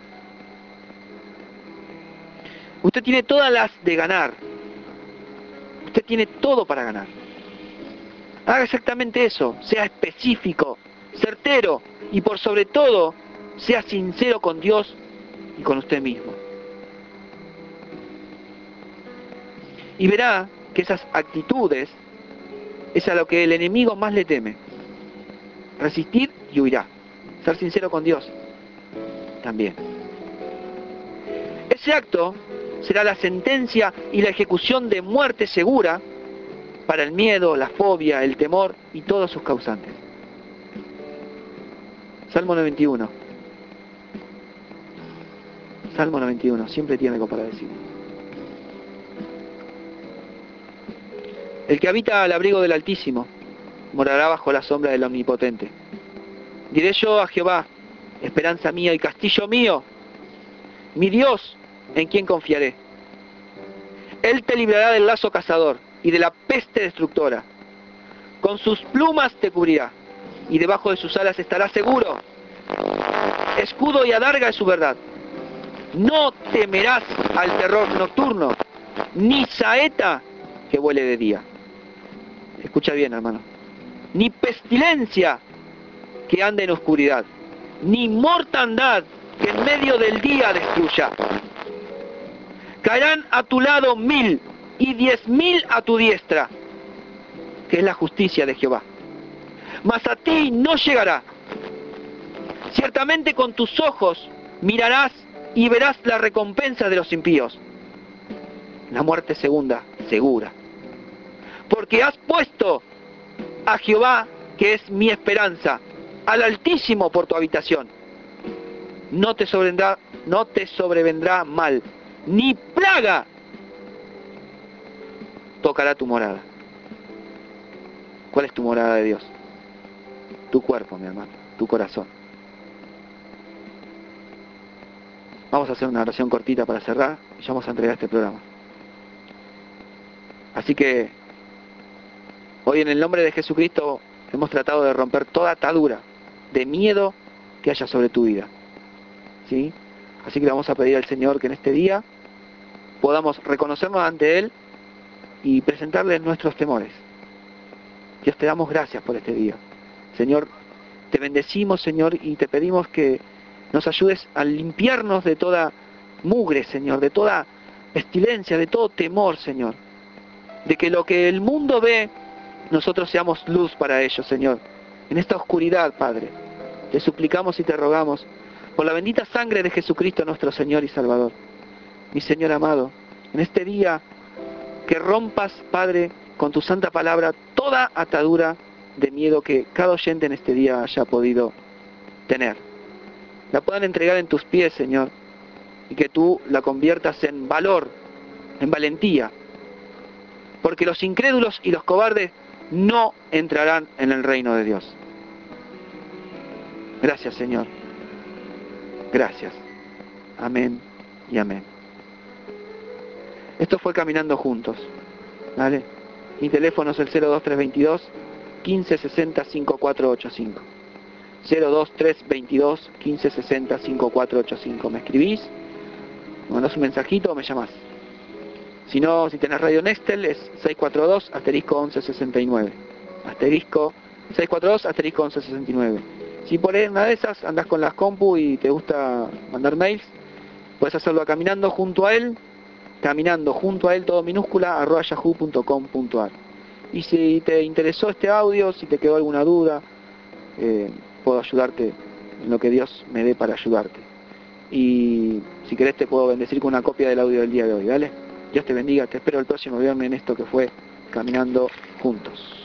Usted tiene todas las de ganar. Usted tiene todo para ganar. Haga exactamente eso, sea específico, certero y por sobre todo, sea sincero con Dios y con usted mismo. Y verá que esas actitudes es a lo que el enemigo más le teme. Resistir y huirá. Ser sincero con Dios también. Ese acto será la sentencia y la ejecución de muerte segura para el miedo, la fobia, el temor y todos sus causantes. Salmo 91. Salmo 91, siempre tiene algo para decir. El que habita al abrigo del Altísimo morará bajo la sombra del Omnipotente. Diré yo a Jehová, esperanza mía y castillo mío, mi Dios, en quien confiaré. Él te librará del lazo cazador y de la peste destructora. Con sus plumas te cubrirá, y debajo de sus alas estarás seguro. Escudo y adarga es su verdad. No temerás al terror nocturno, ni saeta que vuele de día. Escucha bien, hermano. Ni pestilencia que ande en oscuridad, ni mortandad que en medio del día destruya. Caerán a tu lado 1000 y 10.000 a tu diestra, que es la justicia de Jehová. Mas a ti no llegará. Ciertamente con tus ojos mirarás y verás la recompensa de los impíos. La muerte segunda, segura. Porque has puesto a Jehová, que es mi esperanza, al Altísimo por tu habitación. No te sobrevendrá mal, ni plaga tocará tu morada. ¿Cuál es tu morada de Dios? Tu cuerpo, mi hermano, tu corazón. Vamos a hacer una oración cortita para cerrar y ya vamos a entregar este programa. Así que hoy en el nombre de Jesucristo hemos tratado de romper toda atadura de miedo que haya sobre tu vida. ¿Sí? Así que le vamos a pedir al Señor que en este día podamos reconocernos ante Él y presentarle nuestros temores. Dios, te damos gracias por este día. Señor, te bendecimos, Señor, y te pedimos que nos ayudes a limpiarnos de toda mugre, Señor, de toda pestilencia, de todo temor, Señor. De que lo que el mundo ve, nosotros seamos luz para ellos, Señor. En esta oscuridad, Padre, te suplicamos y te rogamos por la bendita sangre de Jesucristo, nuestro Señor y Salvador. Mi Señor amado, en este día que rompas, Padre, con tu santa palabra, toda atadura de miedo que cada oyente en este día haya podido tener. La puedan entregar en tus pies, Señor, y que tú la conviertas en valor, en valentía, porque los incrédulos y los cobardes no entrarán en el reino de Dios. Gracias, Señor. Gracias. Amén y amén. Esto fue Caminando Juntos. ¿Vale? Mi teléfono es el 02322 1560 5485. 02322 1560 5485. Me escribís, me mandás un mensajito o me llamás. Si no, si tenés Radio Nextel es 642 asterisco 1169. Asterisco 642 asterisco 1169. Si por una de esas andás con las compu y te gusta mandar mails, puedes hacerlo a caminando junto a él, todo minúscula, @yahoo.com.ar. Y si te interesó este audio, si te quedó alguna duda, puedo ayudarte en lo que Dios me dé para ayudarte. Y si querés te puedo bendecir con una copia del audio del día de hoy, ¿vale? Dios te bendiga, te espero el próximo viernes en esto que fue Caminando Juntos.